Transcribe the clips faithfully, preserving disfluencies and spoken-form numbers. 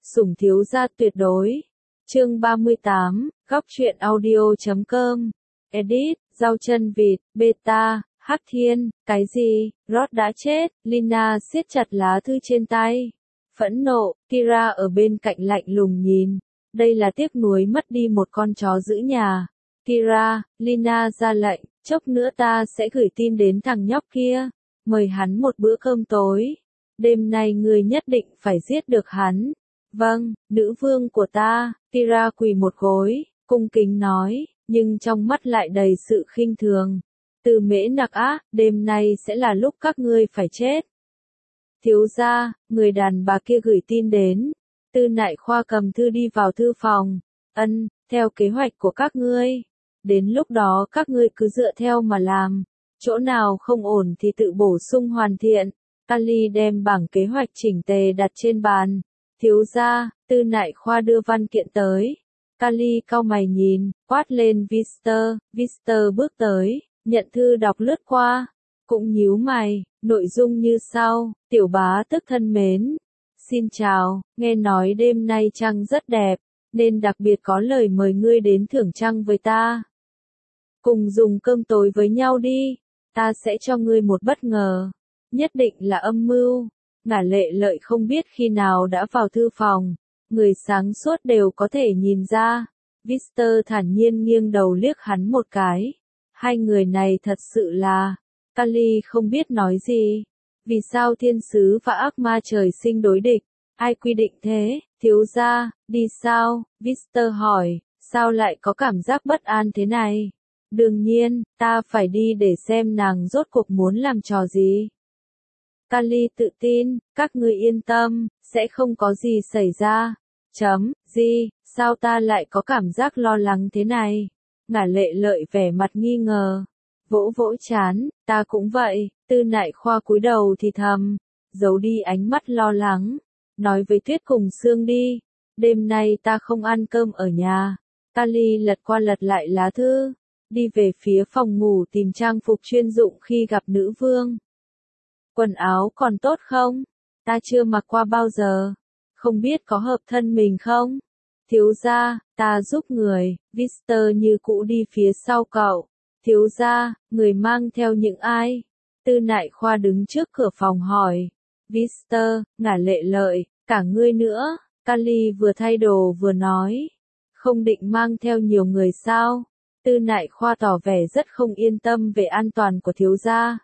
Sủng thiếu gia tuyệt đối. Chương ba mươi tám, góc truyện audio chấm com. Edit, rau chân vịt, beta, Hắc Thiên, cái gì, Rod đã chết, Lina siết chặt lá thư trên tay. Phẫn nộ, Kira ở bên cạnh lạnh lùng nhìn. Đây là tiếc nuối mất đi một con chó giữ nhà. Kira, Lina ra lệnh, chốc nữa ta sẽ gửi tin đến thằng nhóc kia. Mời hắn một bữa cơm tối. Đêm nay người nhất định phải giết được hắn. Vâng, nữ vương của ta, Kira quỳ một gối, cung kính nói, nhưng trong mắt lại đầy sự khinh thường. Từ Mễ Nặc Á, đêm nay sẽ là lúc các ngươi phải chết. Thiếu gia, người đàn bà kia gửi tin đến. Tư Nại Khoa cầm thư đi vào thư phòng. Ân, theo kế hoạch của các ngươi. Đến lúc đó các ngươi cứ dựa theo mà làm. Chỗ nào không ổn thì tự bổ sung hoàn thiện. Kali đem bảng kế hoạch chỉnh tề đặt trên bàn. Thiếu gia, Tư Nại Khoa đưa văn kiện tới. Kali cau mày nhìn, quát lên Vister. Vister bước tới, nhận thư đọc lướt qua. Cũng nhíu mày, nội dung như sau, tiểu bá tức thân mến. Xin chào, nghe nói đêm nay trăng rất đẹp, nên đặc biệt có lời mời ngươi đến thưởng trăng với ta. Cùng dùng cơm tối với nhau đi, ta sẽ cho ngươi một bất ngờ. Nhất định là âm mưu. Ngả Lệ Lợi không biết khi nào đã vào thư phòng, người sáng suốt đều có thể nhìn ra. Vister thản nhiên nghiêng đầu liếc hắn một cái. Hai người này thật sự là... Kali không biết nói gì. Vì sao thiên sứ và ác ma trời sinh đối địch? Ai quy định thế? Thiếu gia, đi sao? Vister hỏi, sao lại có cảm giác bất an thế này? Đương nhiên, ta phải đi để xem nàng rốt cuộc muốn làm trò gì. Kali tự tin, các ngươi yên tâm, sẽ không có gì xảy ra. Chấm, gì, sao ta lại có cảm giác lo lắng thế này? Ngả Lệ Lợi vẻ mặt nghi ngờ. Vỗ vỗ chán, ta cũng vậy. Tư Nại Khoa cúi đầu thì thầm, giấu đi ánh mắt lo lắng. Nói với Tuyết cùng Sương đi, đêm nay ta không ăn cơm ở nhà. Kali lật qua lật lại lá thư, đi về phía phòng ngủ tìm trang phục chuyên dụng khi gặp nữ vương. Quần áo còn tốt không? Ta chưa mặc qua bao giờ. Không biết có hợp thân mình không? Thiếu gia, ta giúp người. Vister như cũ đi phía sau cậu. Thiếu gia, người mang theo những ai? Tư Nại Khoa đứng trước cửa phòng hỏi. Vister, Ngả Lệ Lợi, cả ngươi nữa. Kali vừa thay đồ vừa nói. Không định mang theo nhiều người sao? Tư Nại Khoa tỏ vẻ rất không yên tâm về an toàn của thiếu gia.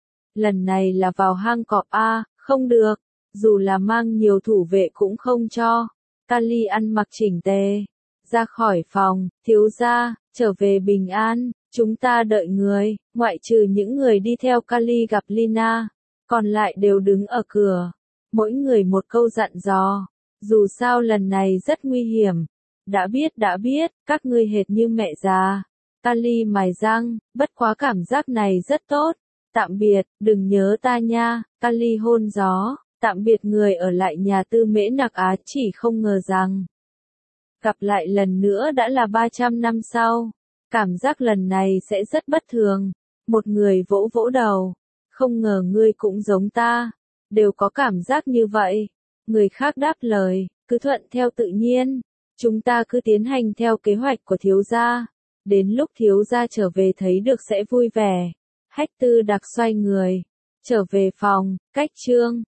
Lần này là vào hang cọp A, không được. Dù là mang nhiều thủ vệ cũng không cho. Kali ăn mặc chỉnh tề. Ra khỏi phòng, thiếu gia, trở về bình an. Chúng ta đợi người, ngoại trừ những người đi theo Kali gặp Lina. Còn lại đều đứng ở cửa. Mỗi người một câu dặn dò. Dù sao lần này rất nguy hiểm. Đã biết đã biết, các ngươi hệt như mẹ già. Kali mài răng, bất quá cảm giác này rất tốt. Tạm biệt, đừng nhớ ta nha. Kali hôn gió. Tạm biệt người ở lại nhà Tư Mễ Nặc Á, chỉ không ngờ rằng gặp lại lần nữa đã là ba trăm năm sau. Cảm giác lần này sẽ rất bất thường. Một người vỗ vỗ đầu. Không ngờ ngươi cũng giống ta. Đều có cảm giác như vậy. Người khác đáp lời, cứ thuận theo tự nhiên. Chúng ta cứ tiến hành theo kế hoạch của thiếu gia. Đến lúc thiếu gia trở về thấy được sẽ vui vẻ. Hách Tư Đặc xoay người. Trở về phòng, cách chương.